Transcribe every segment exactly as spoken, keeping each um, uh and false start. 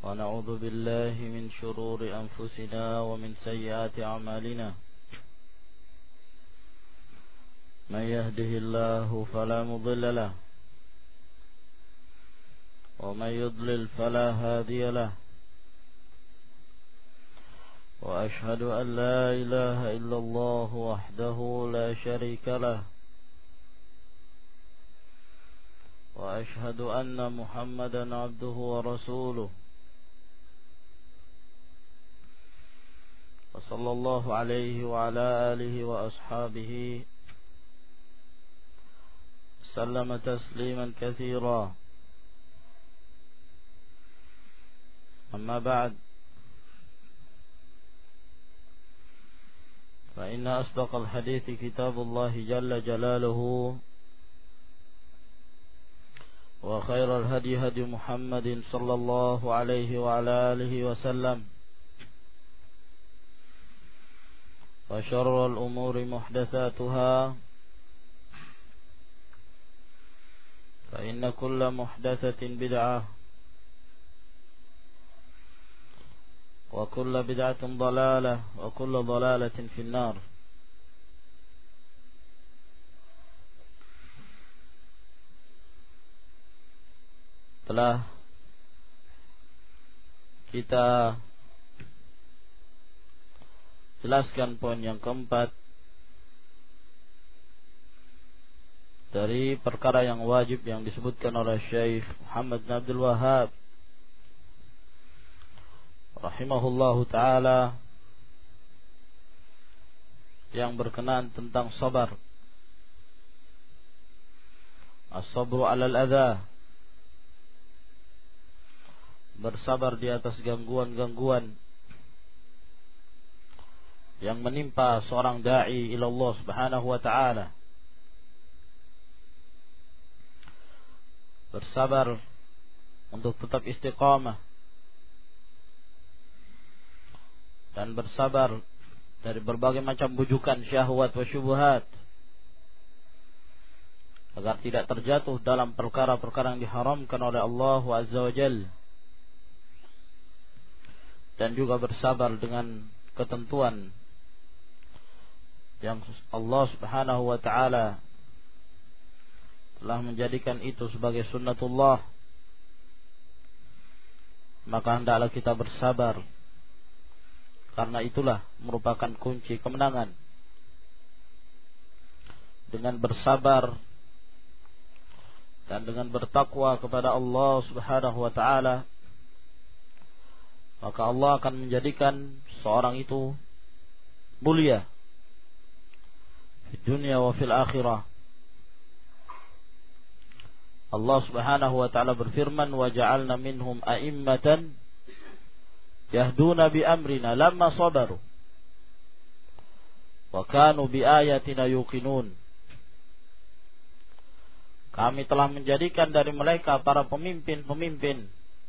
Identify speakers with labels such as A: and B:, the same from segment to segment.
A: ونعوذ بالله من شرور أنفسنا ومن سيئات أعمالنا من يهده الله فلا مضل له ومن يضلل فلا هادي له وأشهد أن لا إله إلا الله وحده لا شريك له وأشهد أن محمدا عبده ورسوله وصلى الله عليه وعلى آله وأصحابه سلم تسليما كثيرا. أما بعد، فإن أصدق الحديث كتاب الله جل جلاله، وخير الهدي هدي محمد صلى الله عليه وعلى آله وسلم، وشر الأمور محدثاتها، فإن كل محدثة بدعة، وكل بدعة ضلالة، وكل ضلالة في النار. Telah kita jelaskan poin yang keempat dari perkara yang wajib yang disebutkan oleh Syekh Muhammad bin Abdul Wahhab rahimahullahu ta'ala, yang berkenaan tentang sabar. As-sabru 'alal adza, bersabar di atas gangguan-gangguan yang menimpa seorang da'i ila Allah Subhanahu wa ta'ala. Bersabar untuk tetap istiqamah, dan bersabar dari berbagai macam bujukan syahwat wa syubhat, agar tidak terjatuh dalam perkara-perkara yang diharamkan oleh Allah Azza wa Jalla, dan juga bersabar dengan ketentuan yang Allah Subhanahu wa ta'ala telah menjadikan itu sebagai sunnatullah. Maka hendaklah kita bersabar, karena itulah merupakan kunci kemenangan. Dengan bersabar dan dengan bertakwa kepada Allah Subhanahu wa ta'ala, maka Allah akan menjadikan seorang itu mulia di dunia wa fil akhirah. Allah Subhanahu wa ta'ala berfirman, wa ja'alna minhum a'immatan yahduna bi amrina lamma sabaru wa kanu bi ayatina yuqinun. Kami telah menjadikan dari mereka para pemimpin-pemimpin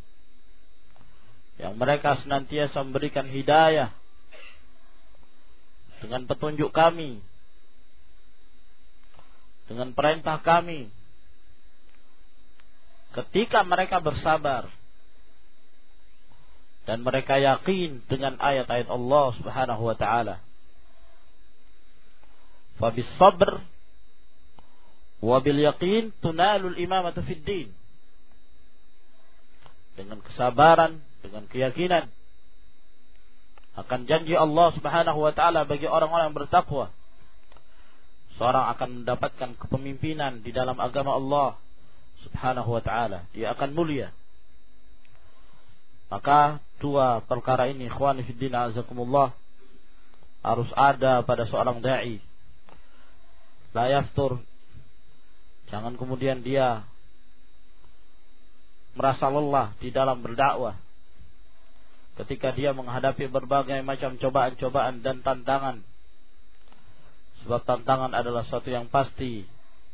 A: yang mereka senantiasa memberikan hidayah dengan petunjuk kami, dengan perintah kami, ketika mereka bersabar dan mereka yakin dengan ayat-ayat Allah Subhanahu wa ta'ala. Fa bis sabr wa bil yaqin tunalul imamatu fid din. Dengan kesabaran, dengan keyakinan akan janji Allah Subhanahu wa ta'ala bagi orang-orang yang bertakwa, seorang akan mendapatkan kepemimpinan di dalam agama Allah Subhanahu wa ta'ala. Dia akan mulia. Maka dua perkara ini, ikhwani fiddin azakumullah, harus ada pada seorang da'i. La yaftur, jangan kemudian dia merasa lelah di dalam berdakwah ketika dia menghadapi berbagai macam cobaan-cobaan dan tantangan. Sebab tantangan adalah sesuatu yang pasti.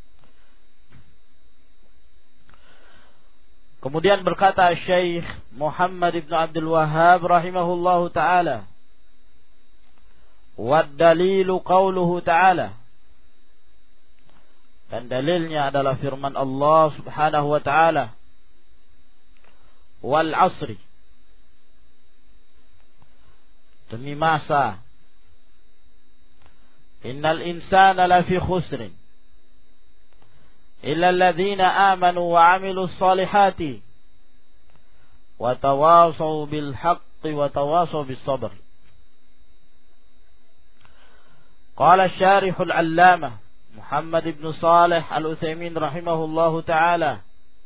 A: Kemudian berkata Syekh Muhammad ibn Abdul Wahhab rahimahullahu ta'ala, wad dalilu qawluhu ta'ala, dan dalilnya adalah firman Allah Subhanahu wa ta'ala, wal asri, demi masa, innal insana lafi khusrin illa alladhina amanu wa amilus salihati wa tawasaw bil haqqi wa tawasaw bis sabr. Qala asy-syarih al-allamah Muhammad ibn Shalih al-Utsaimin rahimahullahu ta'ala,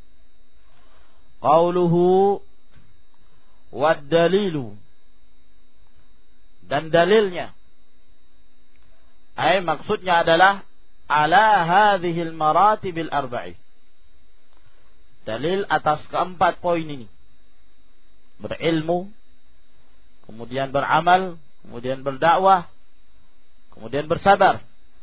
A: qauluhu wad dalilu, dan dalilnya, ay maksudnya adalah ala hadhil maratibil arba'i, dalil atas keempat poin ini, berilmu, kemudian beramal, kemudian berdakwah, kemudian bersabar.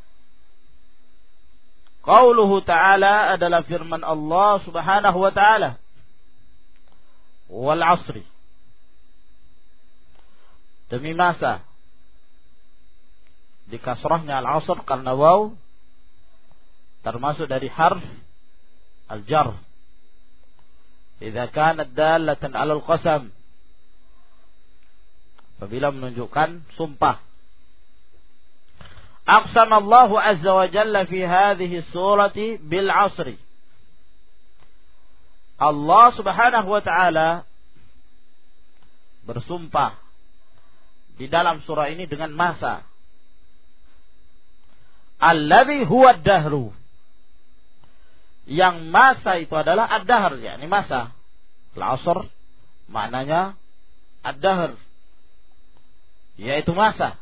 A: Qauluhu ta'ala adalah firman Allah subhanahu wa ta'ala, wal asri, demi masa, di kasrahnya al-asr karena waw termasuk dari harf al-jar idza kanat dallatan 'ala al-qasam, apabila menunjukkan sumpah. Aqsama Allah azza wa jalla fi hadhihi surati bil 'asri, Allah subhanahu wa ta'ala bersumpah di dalam surah ini dengan masa, alladhi huwa ad-dahru, yang masa itu adalah ad-dahr, yakni masa. Al-'asr maknanya ad-dahr, yaitu masa.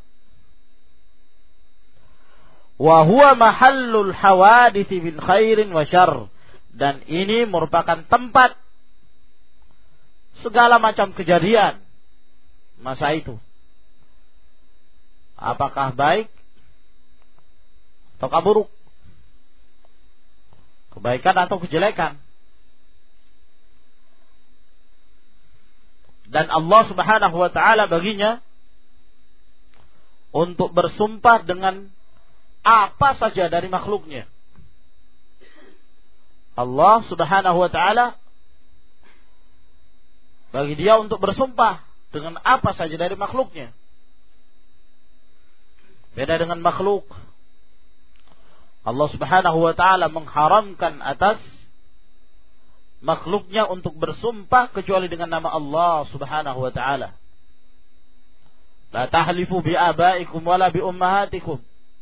A: Wa huwa mahallul hawadits min khairin wa syarr, dan ini merupakan tempat segala macam kejadian masa itu, apakah baik atau buruk, kebaikan atau kejelekan. Dan Allah subhanahu wa ta'ala baginya untuk bersumpah dengan apa saja dari makhluknya. Allah subhanahu wa ta'ala bagi dia untuk bersumpah dengan apa saja dari makhluknya. Beda dengan makhluk, Allah subhanahu wa ta'ala mengharamkan atas makhluknya untuk bersumpah kecuali dengan nama Allah subhanahu wa ta'ala. La tahlifu bi abaikum wala bi ummahatikum,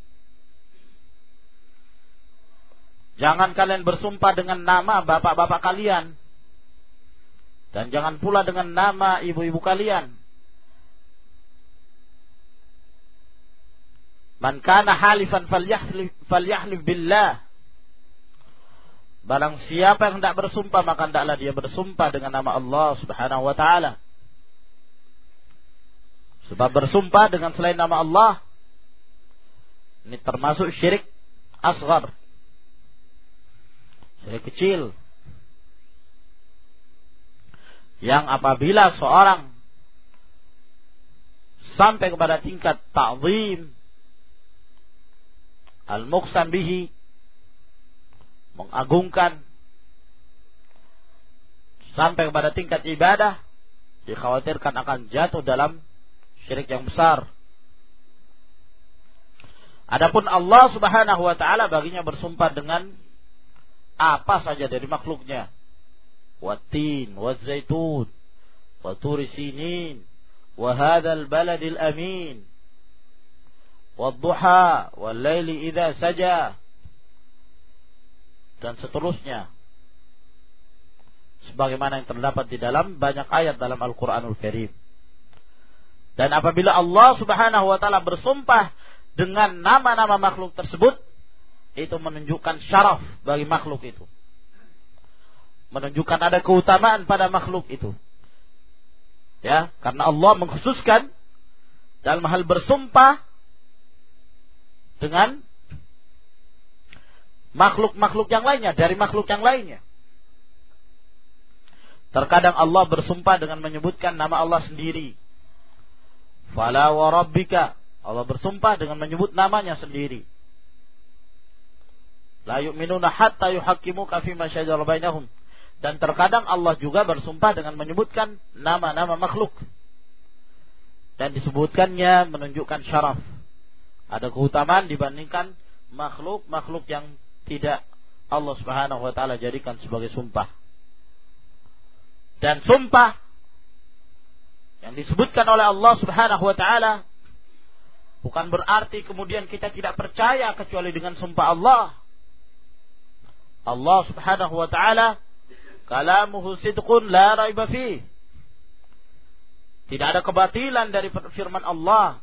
A: jangan kalian bersumpah dengan nama bapak-bapak kalian, dan jangan pula dengan nama ibu-ibu kalian. Man kana halifan falyahlif falyahlif billah, barang siapa yang hendak bersumpah maka hendaklah dia bersumpah dengan nama Allah subhanahu wa ta'ala. Sebab bersumpah dengan selain nama Allah ini termasuk syirik asghar, syirik kecil, yang apabila seorang sampai kepada tingkat ta'zim al-muqsam bihi, mengagungkan, sampai kepada tingkat ibadah, dikhawatirkan akan jatuh dalam syirik yang besar. Adapun Allah subhanahu wa ta'ala baginya bersumpah dengan apa saja dari makhluknya. Wat-tin, waz-zaitun, wa turi sinin, wa hadzal baladil amin, wad-duha, wal-laili idza saja, dan seterusnya, sebagaimana yang terdapat di dalam banyak ayat dalam Al-Qur'anul Karim. Dan apabila Allah subhanahu wa ta'ala bersumpah dengan nama-nama makhluk tersebut, itu menunjukkan syaraf bagi makhluk itu, menunjukkan ada keutamaan pada makhluk itu, ya, karena Allah mengkhususkan dalam hal bersumpah dengan makhluk-makhluk yang lainnya, dari makhluk yang lainnya. Terkadang Allah bersumpah dengan menyebutkan nama Allah sendiri. Fala wa rabbika, Allah bersumpah dengan menyebut namanya sendiri. La yu'minuna hatta yuhaqqimuka fima syajara bainahum. Dan terkadang Allah juga bersumpah dengan menyebutkan nama-nama makhluk. Dan disebutkannya menunjukkan syaraf. Ada keutamaan dibandingkan makhluk-makhluk yang tidak Allah Subhanahu wa taala jadikan sebagai sumpah. Dan sumpah yang disebutkan oleh Allah Subhanahu wa taala bukan berarti kemudian kita tidak percaya kecuali dengan sumpah Allah. Allah Subhanahu wa taala kalamuhu sidqun la raiba fih. Tidak ada kebatilan dari firman Allah.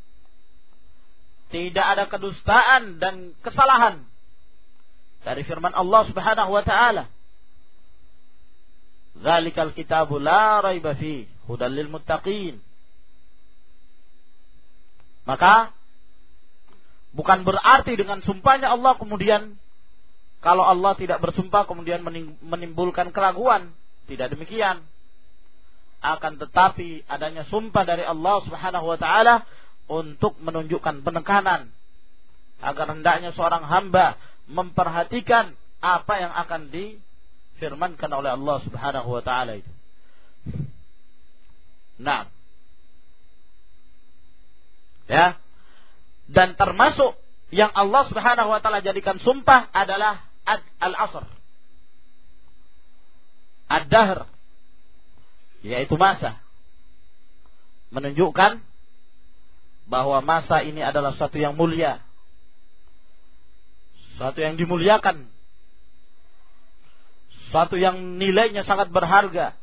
A: Tidak ada kedustaan dan kesalahan dari firman Allah Subhanahu wa taala. Dzalikal kitabu la raiba fih hudal lil muttaqin. Maka bukan berarti dengan sumpahnya Allah kemudian kalau Allah tidak bersumpah kemudian menimbulkan keraguan. Tidak demikian. Akan tetapi adanya sumpah dari Allah Subhanahu wa taala untuk menunjukkan penekanan agar hendaknya seorang hamba memperhatikan apa yang akan difirmankan oleh Allah Subhanahu wa taala itu. Nah, ya. Dan termasuk yang Allah Subhanahu wa taala jadikan sumpah adalah al-asr. Ad-dahr, yaitu masa. Menunjukkan bahwa masa ini adalah suatu yang mulia. Suatu yang dimuliakan. Suatu yang nilainya sangat berharga.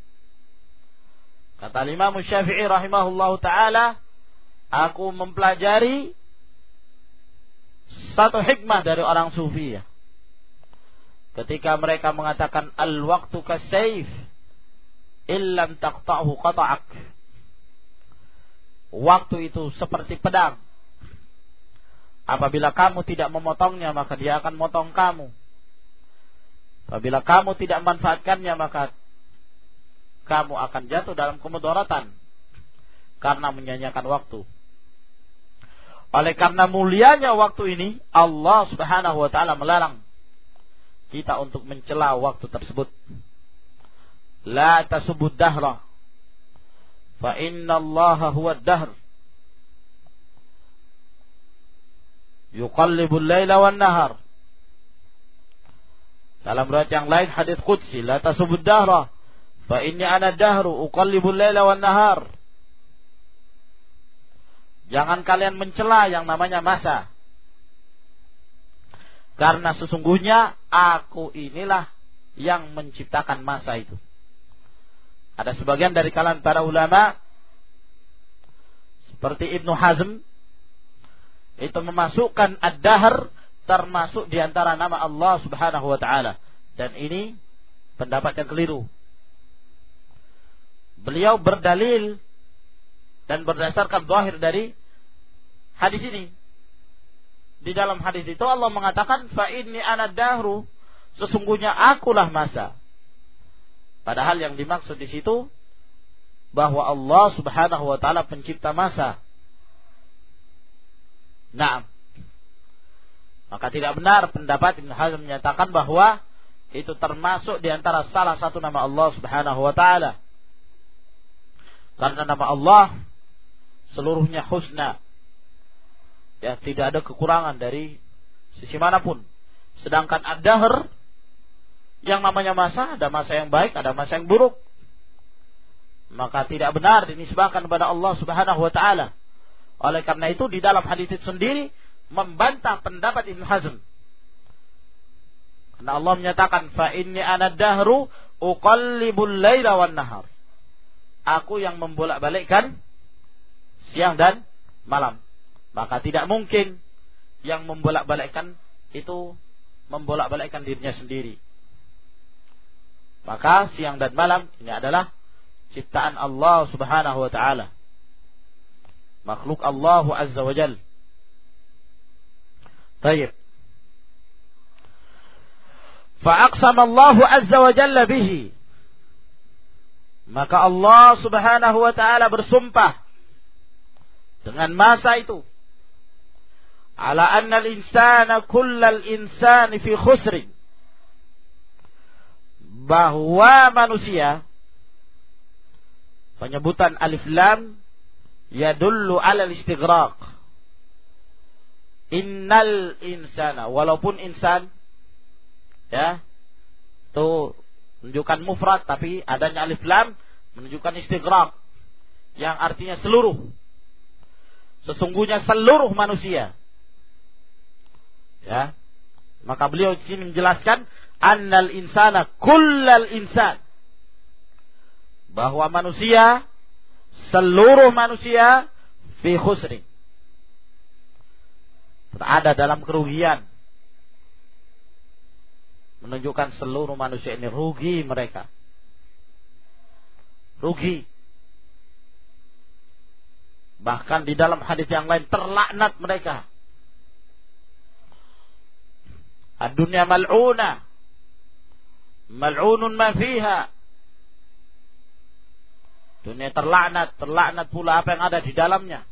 A: Kata Imam Syafi'i rahimahullahu ta'ala, aku mempelajari satu hikmah dari orang sufi ya. Ketika mereka mengatakan al-waqtu kasayf illam taqta'hu qata'ak. Waktu itu seperti pedang. Apabila kamu tidak memotongnya maka dia akan motong kamu. Apabila kamu tidak memanfaatkannya maka kamu akan jatuh dalam kemudaratan karena menyanyiakan waktu. Oleh karena mulianya waktu ini, Allah Subhanahu wa taala melarang kita untuk mencela waktu tersebut. La tasubud dahra fa inna Allah huwa ad-dahr. Yuqallibul laila wan nahar. Dalam riwayat yang lain hadis qudsi, la tasubud dahra fa inni ana ad-dahru uqallibul laila wan nahar. Jangan kalian mencela yang namanya masa. Karena sesungguhnya aku inilah yang menciptakan masa itu. Ada sebagian dari kalangan para ulama seperti Ibnu Hazm itu memasukkan ad-dahr termasuk di antara nama Allah Subhanahu wa taala, dan ini pendapat yang keliru. Beliau berdalil dan berdasarkan zahir dari hadis ini. Di dalam hadis itu Allah mengatakan fa inni ana dahru, sesungguhnya akulah masa. Padahal yang dimaksud di situ bahwa Allah Subhanahu wa taala pencipta masa. Nah, maka tidak benar pendapat Ibnu Hazm menyatakan bahwa itu termasuk di antara salah satu nama Allah Subhanahu wa taala. Karena nama Allah seluruhnya husna. Ya, tidak ada kekurangan dari sisi manapun. Sedangkan ad-dahr yang namanya masa, ada masa yang baik, ada masa yang buruk. Maka tidak benar dinisbahkan kepada Allah Subhanahu wa taala. Oleh karena itu di dalam hadis itu sendiri membantah pendapat Ibnu Hazm. Karena Allah menyatakan fa inni ana ad-dahru uqallibul laila wan nahar. Aku yang membolak-balikkan siang dan malam. Maka tidak mungkin yang membolak-balikkan itu membolak-balikkan dirinya sendiri. Maka siang dan malam ini adalah ciptaan Allah Subhanahu wa taala. Makhluk Allah Azza wa Jalla. Baik. Fa aqsama Allah Azza wa Jalla bihi. Maka Allah Subhanahu wa taala bersumpah dengan masa itu. Ala anna al-insana kullal insani fi khusrin. Bahwa manusia, penyebutan alif lam yadullu 'ala al-istighraq. Innal insana, walaupun insan ya itu menunjukkan mufrad tapi adanya alif lam menunjukkan istighraq yang artinya seluruh. Sesungguhnya seluruh manusia. Ya. Maka beliau di sini menjelaskan annal insana kullal insan, bahwa manusia, seluruh manusia fi khusrin, ada dalam kerugian. Menunjukkan seluruh manusia ini rugi mereka. Rugi. Bahkan di dalam hadis yang lain terlaknat mereka. Ad-dunya mal'una, mal'unun ma fiha. Dunia terlaknat, terlaknat pula apa yang ada di dalamnya.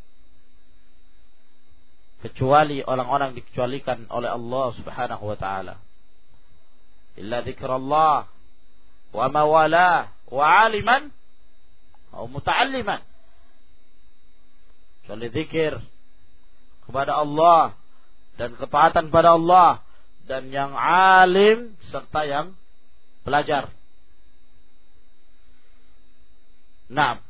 A: Kecuali orang-orang dikecualikan oleh Allah Subhanahu wa taala. Illa dzikrullah wa mawalah wa aliman atau muta'alliman. Kecuali zikir kepada Allah dan ketaatan pada Allah dan yang alim serta yang belajar. Nah,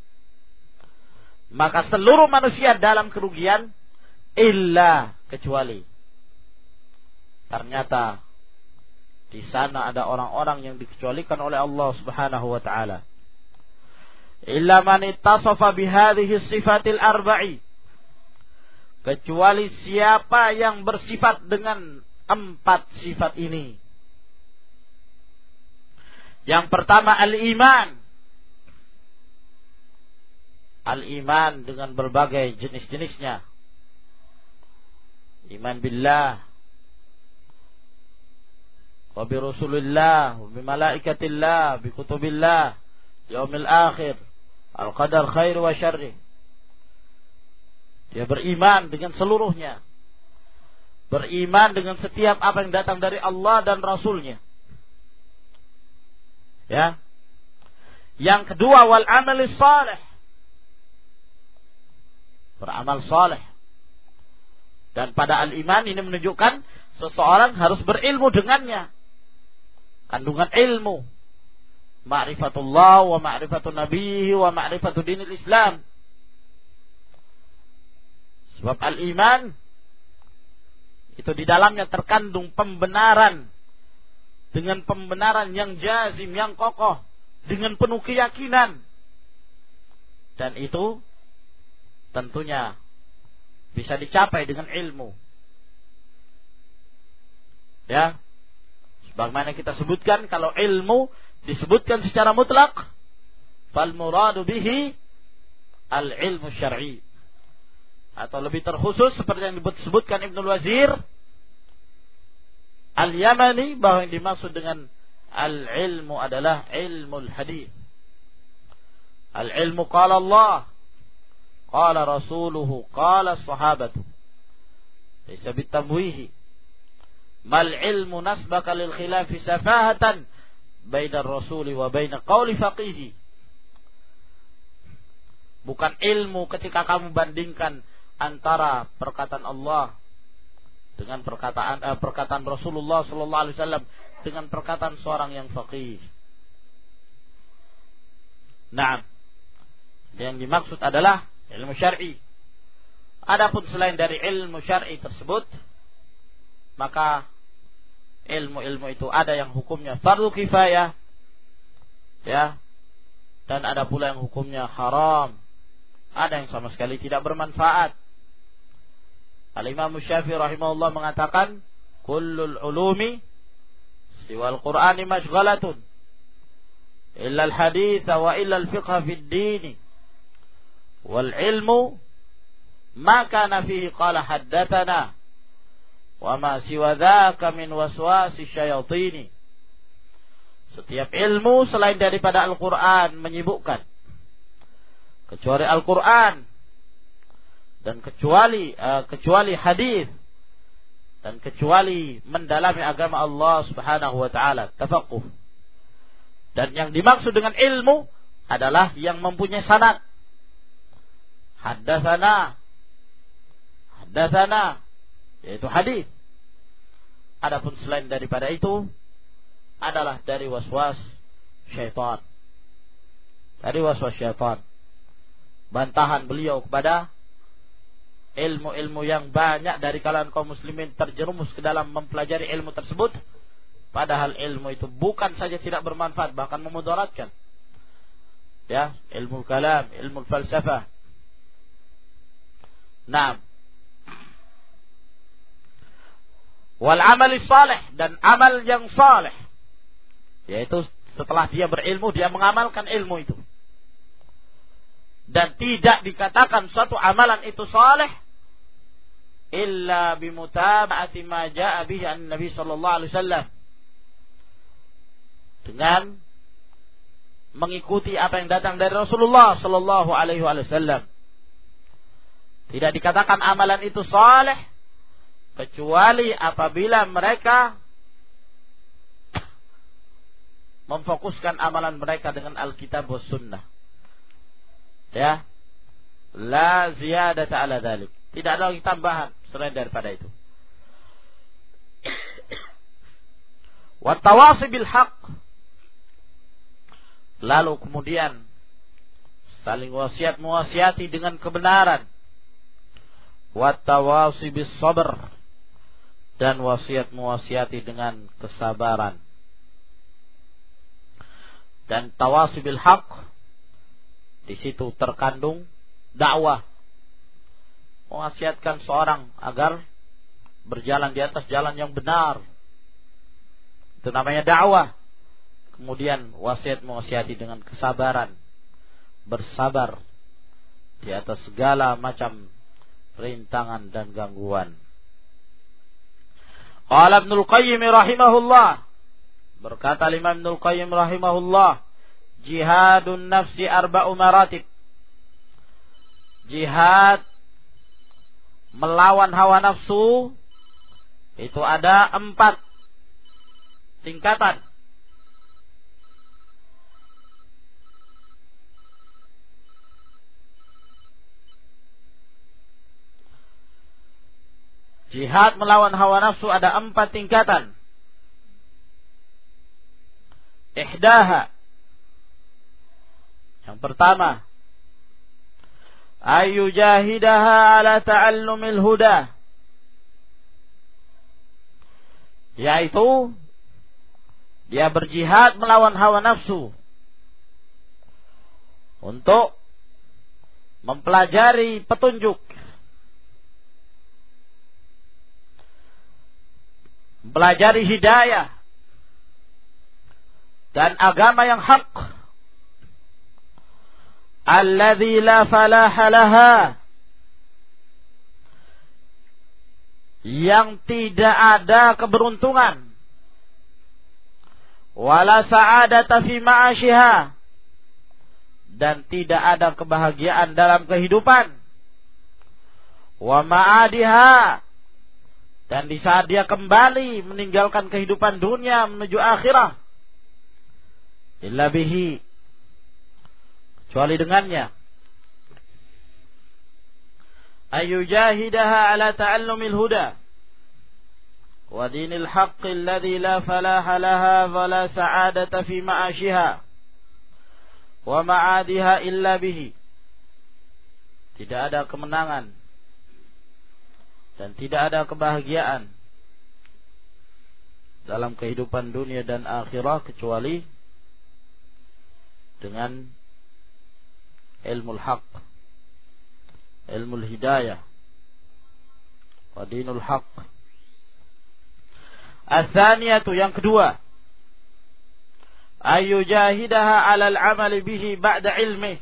A: maka seluruh manusia dalam kerugian illa kecuali ternyata di sana ada orang-orang yang dikecualikan oleh Allah Subhanahu wa taala. Illa man ittasafa bihadhihi sifatil arba'i, kecuali siapa yang bersifat dengan empat sifat ini. Yang pertama al-iman. Al-iman dengan berbagai jenis-jenisnya. Iman billah wa bi rasulillah wa bi malaikatillah bi kutubillah yaumil akhir al qadar khair wa syarri. Dia beriman dengan seluruhnya, beriman dengan setiap apa yang datang dari Allah dan Rasulnya. Ya. Yang kedua wal amalis salih, beramal saleh. Dan pada al-iman ini menunjukkan seseorang harus berilmu dengannya. Kandungan ilmu. Ma'rifatullah wa ma'rifatun nabihi wa ma'rifatu dinil Islam. Sebab al-iman itu di dalamnya terkandung pembenaran. Dengan pembenaran yang jazim, yang kokoh. Dengan penuh keyakinan. Dan itu tentunya bisa dicapai dengan ilmu. Ya. Sebagaimana kita sebutkan, kalau ilmu disebutkan secara mutlak, fal muradu bihi al ilmu syar'i. Atau lebih terkhusus seperti yang disebutkan Ibnul Wazir Al-Yamani, bahwa yang dimaksud dengan al ilmu adalah ilmu hadis. Al ilmu qala Allah, qala rasuluhu, qala sahabatu. Laysa bitamwihi. Mal ilmu nasbaka lil khilafi safahatan baina rasuli wa baina qawli faqihi. Bukan ilmu ketika kamu bandingkan antara perkataan Allah dengan perkataan eh, perkataan Rasulullah sallallahu alaihi wasallam dengan perkataan seorang yang faqih. Nah, yang dimaksud adalah ilmu syar'i. Adapun selain dari ilmu syar'i tersebut, maka ilmu-ilmu itu ada yang hukumnya fardu kifayah, ya, dan ada pula yang hukumnya haram. Ada yang sama sekali tidak bermanfaat. Al-Imam Syafi'i rahimahullah mengatakan, kullul ulumi siwal Qur'ani mashghalatun illa al-hadits wa illa al-fiqh fi ad-din. Wal ilmu ma kana fihi qala haddatsana wa ma siwa dzaka min waswasi syayatin. Setiap ilmu selain daripada Al-Qur'an menyibukkan, kecuali Al-Qur'an dan kecuali uh, kecuali hadis dan kecuali mendalami agama Allah Subhanahu wa taala, tafaqquh. Dan yang dimaksud dengan ilmu adalah yang mempunyai sanad. haddatsana, haddatsana, yaitu hadis. Adapun selain daripada itu adalah dari waswas syaitan. Dari waswas syaitan. Bantahan beliau kepada ilmu-ilmu yang banyak dari kalangan kaum muslimin terjerumus ke dalam mempelajari ilmu tersebut, padahal ilmu itu bukan saja tidak bermanfaat, bahkan memudaratkan. Ya, ilmu kalam, ilmu falsafah. Naam. Wal amal salih, dan amal yang salih, yaitu setelah dia berilmu dia mengamalkan ilmu itu. Dan tidak dikatakan suatu amalan itu saleh illa bimutaba'ati ma jaa'a bihi an-nabi sallallahu alaihi wasallam, dengan mengikuti apa yang datang dari Rasulullah sallallahu alaihi wasallam. Tidak dikatakan amalan itu saleh kecuali apabila mereka memfokuskan amalan mereka dengan Alkitab was sunnah. Ya, la ziyadata ala dzalik. Tidak ada lagi tambahan selain daripada itu. Wa tawasi bil haqq. Lalu kemudian saling wasiat mewasiati dengan kebenaran. Wa tawasi bis sabr, dan wasiat mewasiati dengan kesabaran. Dan tawasi bil haqq, di situ terkandung dakwah, mewasiatkan seorang agar berjalan di atas jalan yang benar. Itu namanya dakwah. Kemudian wasiat mewasiati dengan kesabaran, bersabar di atas segala macam rintangan dan gangguan. Qala Ibnul Qayyim rahimahullah, berkata Imam Ibnul Qayyim rahimahullah, jihadun nafsi arba'u maratib. Jihad melawan hawa nafsu itu ada empat tingkatan. Jihad melawan hawa nafsu ada empat tingkatan. Ihdaha, yang pertama, ayyujahidaha ala ta'allumil huda, yaitu dia berjihad melawan hawa nafsu untuk mempelajari petunjuk, mempelajari hidayah dan agama yang hak, alladzi la falaha laha, yang tidak ada keberuntungan, wala sa'adata fi ma'asyiha, dan tidak ada kebahagiaan dalam kehidupan, wa ma'adiha, dan di saat dia kembali meninggalkan kehidupan dunia menuju akhirah, illa bihi, kecuali dengannya. Ayyujahidaha ala ta'allumil huda wa dinil haqqi alladhi la falaha laha wa la sa'adata fi ma'asyiha wa ma'adiha illa bihi. Tidak ada kemenangan dan tidak ada kebahagiaan dalam kehidupan dunia dan akhirah kecuali dengan ilmu haq, ilmu hidayah, wa dinul haq. Ats-tsaniyatu, yang kedua, ayyujahidaha 'alal 'amali bihi ba'da ilmi,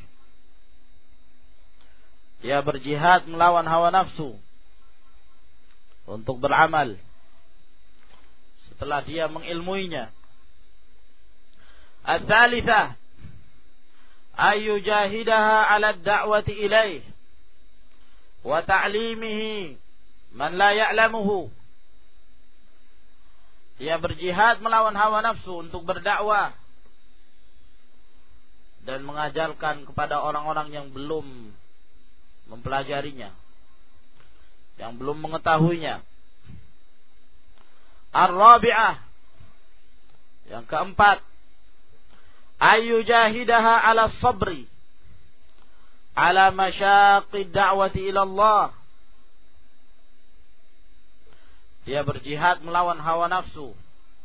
A: dia berjihad melawan hawa nafsu untuk beramal setelah dia mengilmuinya. Ats-tsalitsah, ayyujahidaha 'ala ad-da'wati ilaih wa ta'limihi man la ya'lamuhu, dia berjihad melawan hawa nafsu untuk berdakwah dan mengajarkan kepada orang-orang yang belum mempelajarinya, yang belum mengetahuinya. Ar-rabi'ah, yang keempat, ayyujahidaha ala sabri ala masyaqqid da'wati ila Allah. Dia berjihad melawan hawa nafsu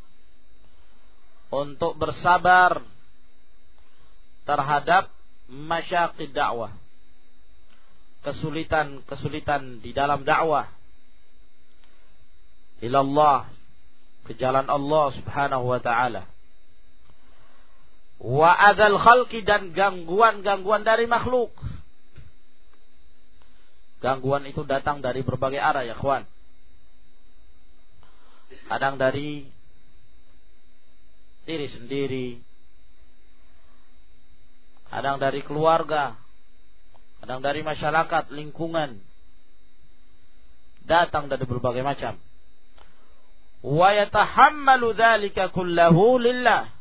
A: untuk bersabar terhadap masyaqqid dakwah, kesulitan-kesulitan di dalam dakwah ilallah, ke jalan Allah Subhanahu wa taala. Wa adzal khalqi, dan gangguan-gangguan dari makhluk. Gangguan itu datang dari berbagai arah ya kawan. Kadang dari diri sendiri, kadang dari keluarga, kadang dari masyarakat, lingkungan. Datang dari berbagai macam. Wa yatahammalu dzalika kullahu lillah,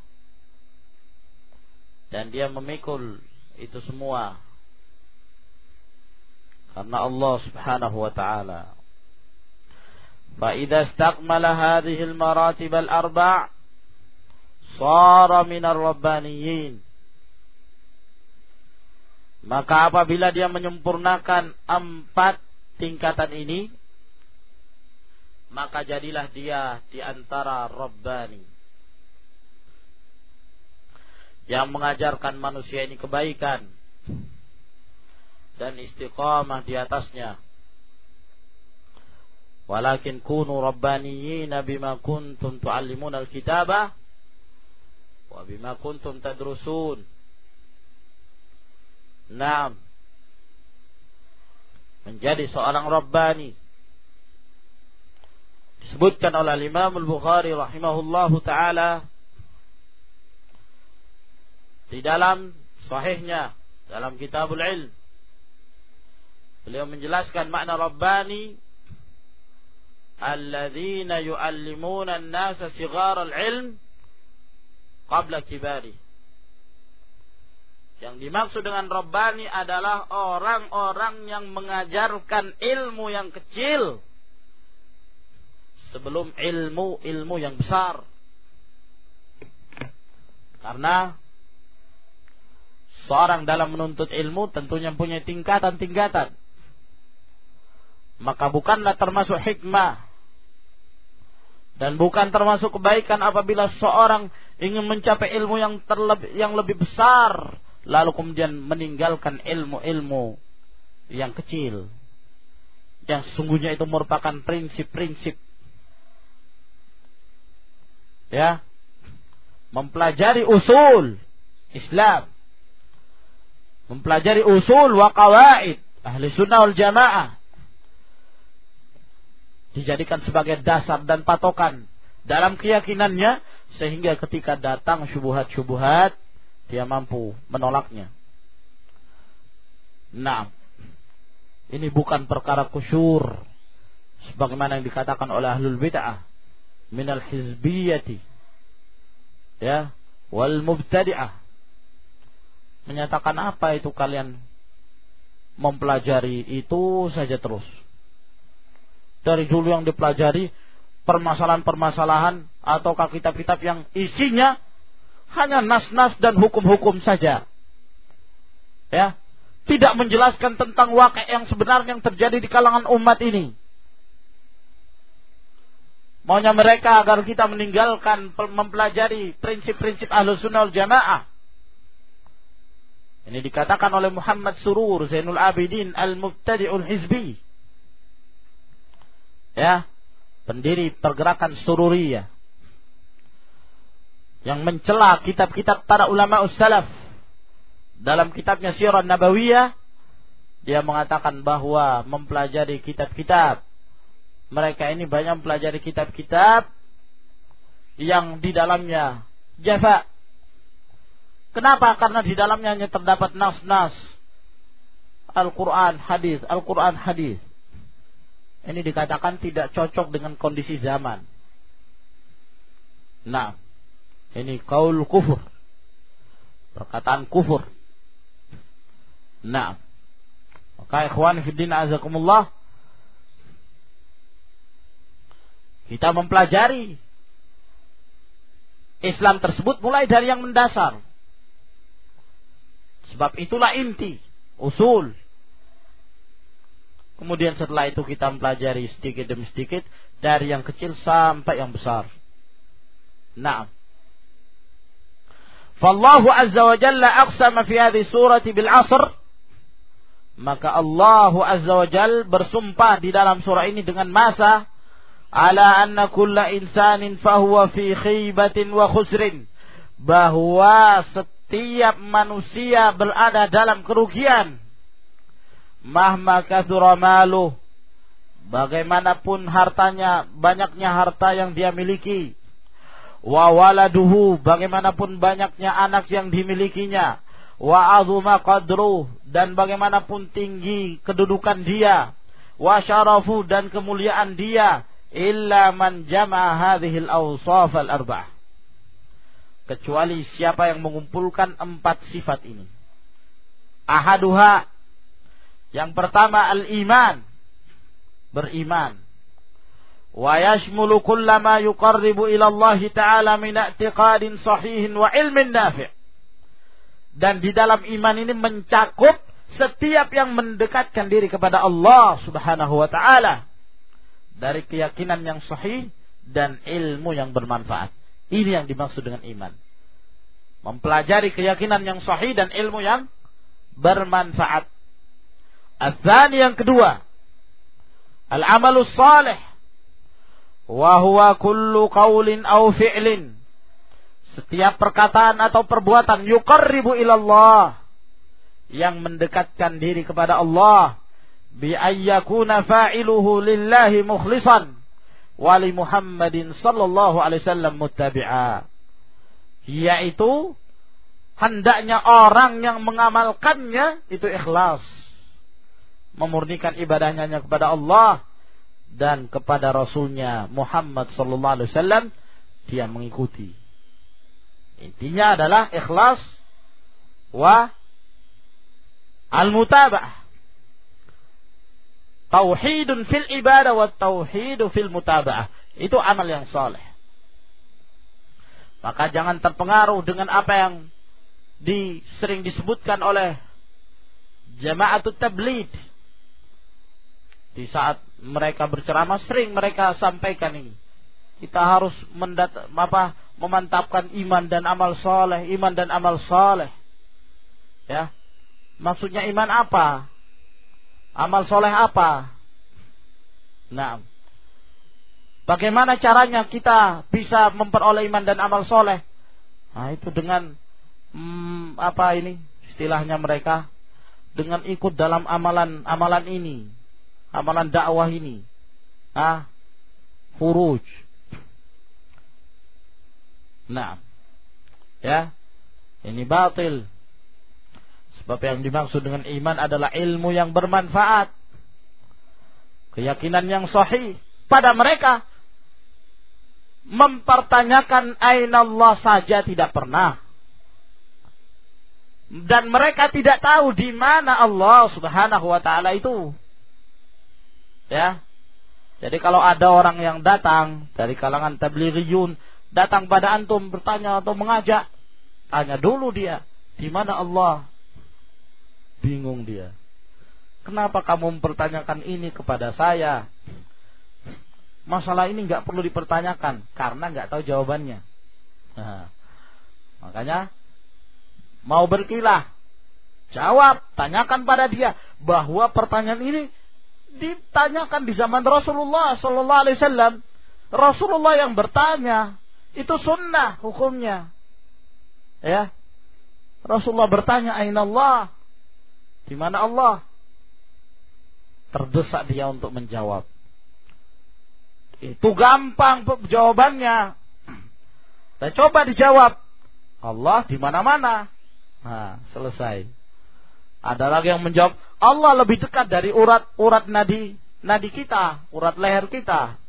A: dan dia memikul itu semua karena Allah Subhanahu wa taala. Fa idza istakmala hadhihi al-maratib al-arba' shara min ar-rabbaniyyin. Maka apabila dia menyempurnakan empat tingkatan ini, maka jadilah dia di antara Rabbani, yang mengajarkan manusia ini kebaikan dan istiqamah di atasnya. Walakin kunu rabbaniyina bima kuntum tuallimuna al-kitaba wa bima kuntum tadrusun. Naam, menjadi seorang Rabbani disebutkan oleh Imam Al-Bukhari rahimahullahu taala di dalam sahihnya, dalam Kitabul Ilm. Beliau menjelaskan makna Rabbani, alladzina yu'allimuna an-nasa sighara al-ilm qabla kibari. Yang dimaksud dengan Rabbani adalah orang-orang yang mengajarkan ilmu yang kecil sebelum ilmu-ilmu yang besar. Karena seorang dalam menuntut ilmu tentunya punya tingkatan-tingkatan. Maka bukanlah termasuk hikmah dan bukan termasuk kebaikan apabila seorang ingin mencapai ilmu yang terlebih, yang lebih besar, lalu kemudian meninggalkan ilmu-ilmu yang kecil, yang sesungguhnya itu merupakan prinsip-prinsip. Ya, mempelajari usul Islam, mempelajari usul wa qawaid ahli sunnah wal jamaah, dijadikan sebagai dasar dan patokan dalam keyakinannya, sehingga ketika datang syubhat-syubhat dia mampu menolaknya. Nah, ini bukan perkara kusyur sebagaimana yang dikatakan oleh ahlul bid'ah minal hizbiyati, ya, wal mubtadi'ah. Menyatakan apa itu kalian mempelajari itu saja terus. Dari dulu yang dipelajari permasalahan-permasalahan ataukah kitab-kitab yang isinya hanya nas-nas dan hukum-hukum saja. Ya, tidak menjelaskan tentang waqi' yang sebenarnya yang terjadi di kalangan umat ini. Maunya mereka agar kita meninggalkan mempelajari prinsip-prinsip Ahlus Sunnah wal Jamaah. Ini dikatakan oleh Muhammad Surur Zainul Abidin Al-Mubtadi'ul Hizbi. Ya, pendiri pergerakan Sururiyah, yang mencela kitab-kitab para ulama ussalaf. Dalam kitabnya Sirah Nabawiyah, dia mengatakan bahwa mempelajari kitab-kitab, mereka ini banyak mempelajari kitab-kitab yang di dalamnya jafa. Kenapa? Karena di dalamnya hanya terdapat nas-nas Al-Quran, hadis, Al-Quran, hadis. Ini dikatakan tidak cocok dengan kondisi zaman. Nah, ini qaul kufur, perkataan kufur. Nah, Maka ikhwan fiddin azakumullah, kita mempelajari Islam tersebut mulai dari yang mendasar. Sebab itulah inti, usul. Kemudian setelah itu kita mempelajari sedikit demi sedikit dari yang kecil sampai yang besar. Naam. Fallahu azza wa jalla aqsama fi hadhihi surati bil 'asr. Maka Allah azza wa jalla bersumpah di dalam surah ini dengan masa, ala anna kulla insanin fahuwa fi khibatin wa khusrin. Bahwa setiap manusia berada dalam kerugian. Mahma kathura maluh, bagaimanapun hartanya, banyaknya harta yang dia miliki. Wa waladuhu, bagaimanapun banyaknya anak yang dimilikinya. Wa azuma qadruh, dan bagaimanapun tinggi kedudukan dia. Wa syarafu, dan kemuliaan dia. Illa man jama'a hadhil awsaf al-arba'ah, kecuali siapa yang mengumpulkan empat sifat ini. Ahaduha, yang pertama al-iman, beriman. Wa yashmulu kullama yuqarribu ila Allah Ta'ala min i'tiqadin sahihin wa ilmin nafi'. Dan di dalam iman ini mencakup setiap yang mendekatkan diri kepada Allah Subhanahu wa Ta'ala dari keyakinan yang sahih dan ilmu yang bermanfaat. Ini yang dimaksud dengan iman. Mempelajari keyakinan yang sahih dan ilmu yang bermanfaat. Ats-tsani, yang kedua, al-amalus salih, wa huwa kullu qaulin aw fi'lin, setiap perkataan atau perbuatan yuqarribu ila Allah, yang mendekatkan diri kepada Allah, bi ayyakuna fa'iluhu lillahi mukhlishan wa li Muhammadin sallallahu alaihi wasallam muttabi'a, yaitu hendaknya orang yang mengamalkannya itu ikhlas, memurnikan ibadahnya kepada Allah dan kepada Rasulnya Muhammad sallallahu alaihi wasallam dia mengikuti. Intinya adalah ikhlas wa al-mutaba'ah. Tauhidun fil ibadah wa tauhidu fil mutaba'ah. Itu amal yang saleh. Maka jangan terpengaruh dengan apa yang di, sering disebutkan oleh Jama'atut Tabligh. Di saat mereka berceramah sering mereka sampaikan ini. Kita harus mendat, apa, memantapkan iman dan amal saleh, iman dan amal saleh. Ya. Maksudnya iman apa? Amal soleh apa? Nah, bagaimana caranya kita bisa memperoleh iman dan amal soleh? Nah, itu dengan hmm, apa ini istilahnya mereka, dengan ikut dalam amalan-amalan ini, amalan dakwah ini. Ah, furuj. Nah, ya, ini batil. Sebab yang dimaksud dengan iman adalah ilmu yang bermanfaat, keyakinan yang sahih. Pada mereka mempertanyakan aina Allah saja tidak pernah, dan mereka tidak tahu di mana Allah Subhanahu wa Ta'ala itu. Ya, jadi kalau ada orang yang datang dari kalangan tablighiyun, datang pada antum bertanya atau mengajak, tanya dulu dia di mana Allah. Bingung dia. Kenapa kamu mempertanyakan ini kepada saya? Masalah ini nggak perlu dipertanyakan karena nggak tahu jawabannya. Nah, makanya mau berkilah, jawab, tanyakan pada dia bahwa pertanyaan ini ditanyakan di zaman Rasulullah Sallallahu Alaihi Wasallam. Rasulullah yang bertanya itu sunnah hukumnya. Ya, Rasulullah bertanya aina Allah. Di mana Allah? Terdesak dia untuk menjawab. Itu gampang jawabannya. Saya coba dijawab. Allah di mana-mana. Nah, selesai. Ada lagi yang menjawab, Allah lebih dekat dari urat-urat nadi nadi kita, urat leher kita.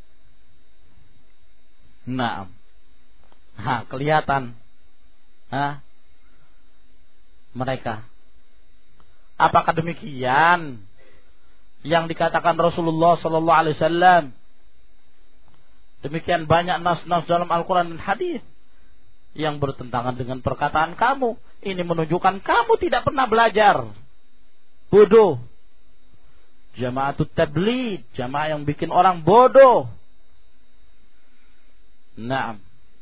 A: Nah, nah kelihatan. Nah, mereka Apakah demikian yang dikatakan Rasulullah sallallahu alaihi wasallam? Demikian banyak nas-nas dalam Al-Quran dan hadis yang bertentangan dengan perkataan kamu. Ini menunjukkan kamu tidak pernah belajar. Bodoh. Jama'atut tabligh, jamaah yang bikin orang bodoh. Naam.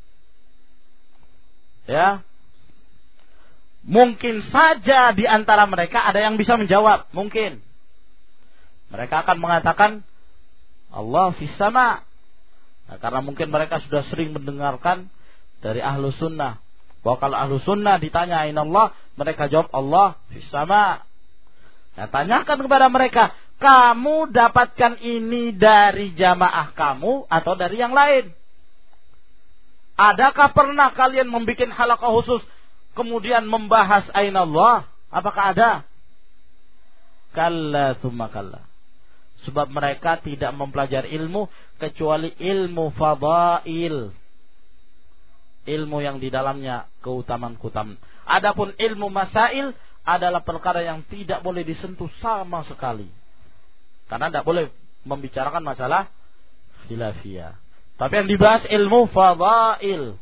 A: Ya. Mungkin saja di antara mereka ada yang bisa menjawab, mungkin. Mereka akan mengatakan Allah fis sama. Nah, karena mungkin mereka sudah sering mendengarkan dari ahlu sunnah bahwa kalau ahlu sunnah ditanya aina Allah, mereka jawab Allah fis sama. Nah, tanyakan kepada mereka, kamu dapatkan ini dari jamaah kamu atau dari yang lain? Adakah pernah kalian membuat halaqah khusus kemudian membahas aina Allah? Apakah ada? Kalla tsumma kalla. Sebab mereka tidak mempelajari ilmu kecuali ilmu fadail. Ilmu yang di dalamnya keutamaan-keutamaan. Adapun ilmu masail adalah perkara yang tidak boleh disentuh sama sekali. Karena tidak boleh membicarakan masalah khilafiyah. Tapi yang dibahas ilmu fadail.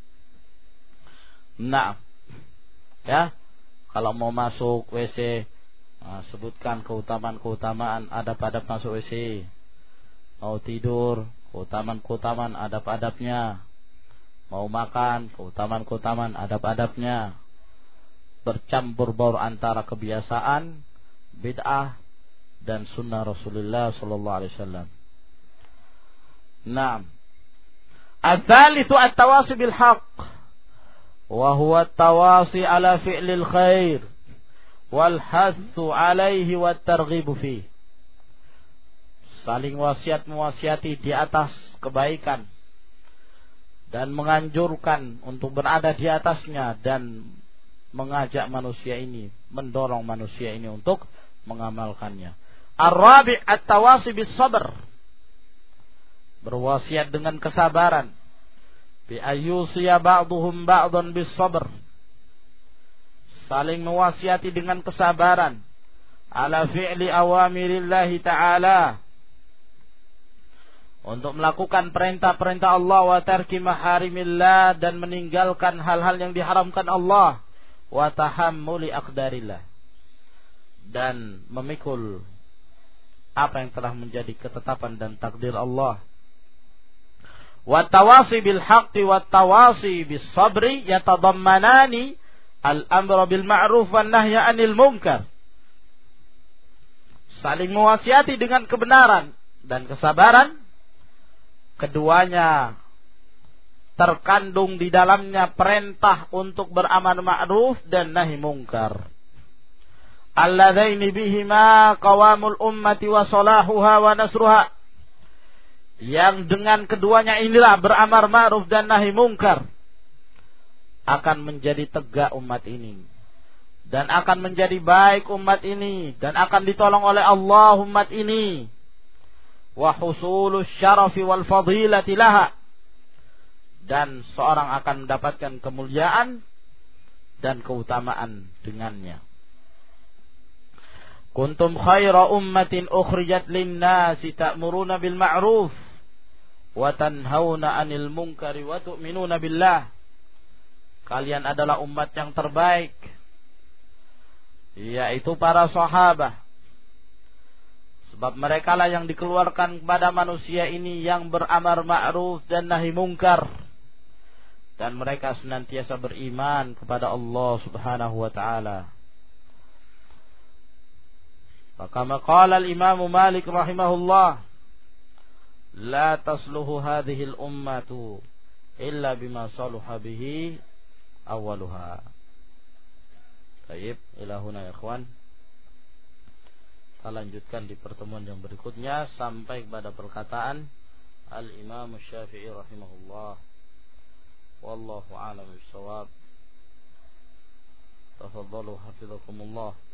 A: Nah, ya, kalau mau masuk W C, nah, sebutkan keutamaan-keutamaan adab-adab masuk W C. Mau tidur, keutamaan-keutamaan adab-adabnya. Mau makan, keutamaan-keutamaan adab-adabnya. Bercampur baur antara kebiasaan, bid'ah dan sunnah Rasulullah sallallahu alaihi wasallam. Naam. Ats-tsalitsu at-tawasi bil haqq wa huwa at-tawasi ala fi'lil khair wal hatsu alaihi wat targhib fi. Saling wasiat mewasiati di atas kebaikan dan menganjurkan untuk berada di atasnya dan mengajak manusia ini, mendorong manusia ini untuk mengamalkannya. Ar-rabi' at-tawasi bis sabr. Berwasiat dengan kesabaran. Bi ayyusiya ba'dhum ba'dhan bis sabr. Saling mewasiati dengan kesabaran ala fi'li awamirillahi ta'ala. Untuk melakukan perintah-perintah Allah wa tarki maharimillah dan meninggalkan hal-hal yang diharamkan Allah. Wa tahammuli aqdarillah, dan memikul apa yang telah menjadi ketetapan dan takdir Allah. Wa tawasi bil haqqi wa tawasi bis sabri yatadammanani al-amra bil ma'ruf wan nahya 'anil munkar. Saling mewasiati dengan kebenaran dan kesabaran, keduanya terkandung di dalamnya perintah untuk beramal ma'ruf dan nahi mungkar. Alladzaini bihima qawamul ummati wa salahuha wa nasruha. Yang dengan keduanya inilah beramal ma'ruf dan nahi mungkar akan menjadi tegak umat ini dan akan menjadi baik umat ini dan akan ditolong oleh Allah umat ini. Wa husulus syarafi wal fadilati laha, dan seorang akan mendapatkan kemuliaan dan keutamaan dengannya. Kuntum khaira ummatin ukhrijat lin-nasi ta'muruna bil ma'ruf wa tanhauna 'anil munkari wa tu'minuna billah. Kalian adalah umat yang terbaik, yaitu para sahabat. Sebab merekalah yang dikeluarkan kepada manusia ini yang beramar ma'ruf dan nahi mungkar. Dan mereka senantiasa beriman kepada Allah subhanahu wa ta'ala. Maka qala al-Imam Malik rahimahullah, la tasluhu hadhihi al-ummatu illa bima saluha bihi awaluha. Baik, ila huna ya ikhwan. Kita lanjutkan di pertemuan yang berikutnya sampai kepada perkataan Al-Imam Syafi'i rahimahullah. Wallahu a'lam bishawab. Tafadhalu hafizakumullah.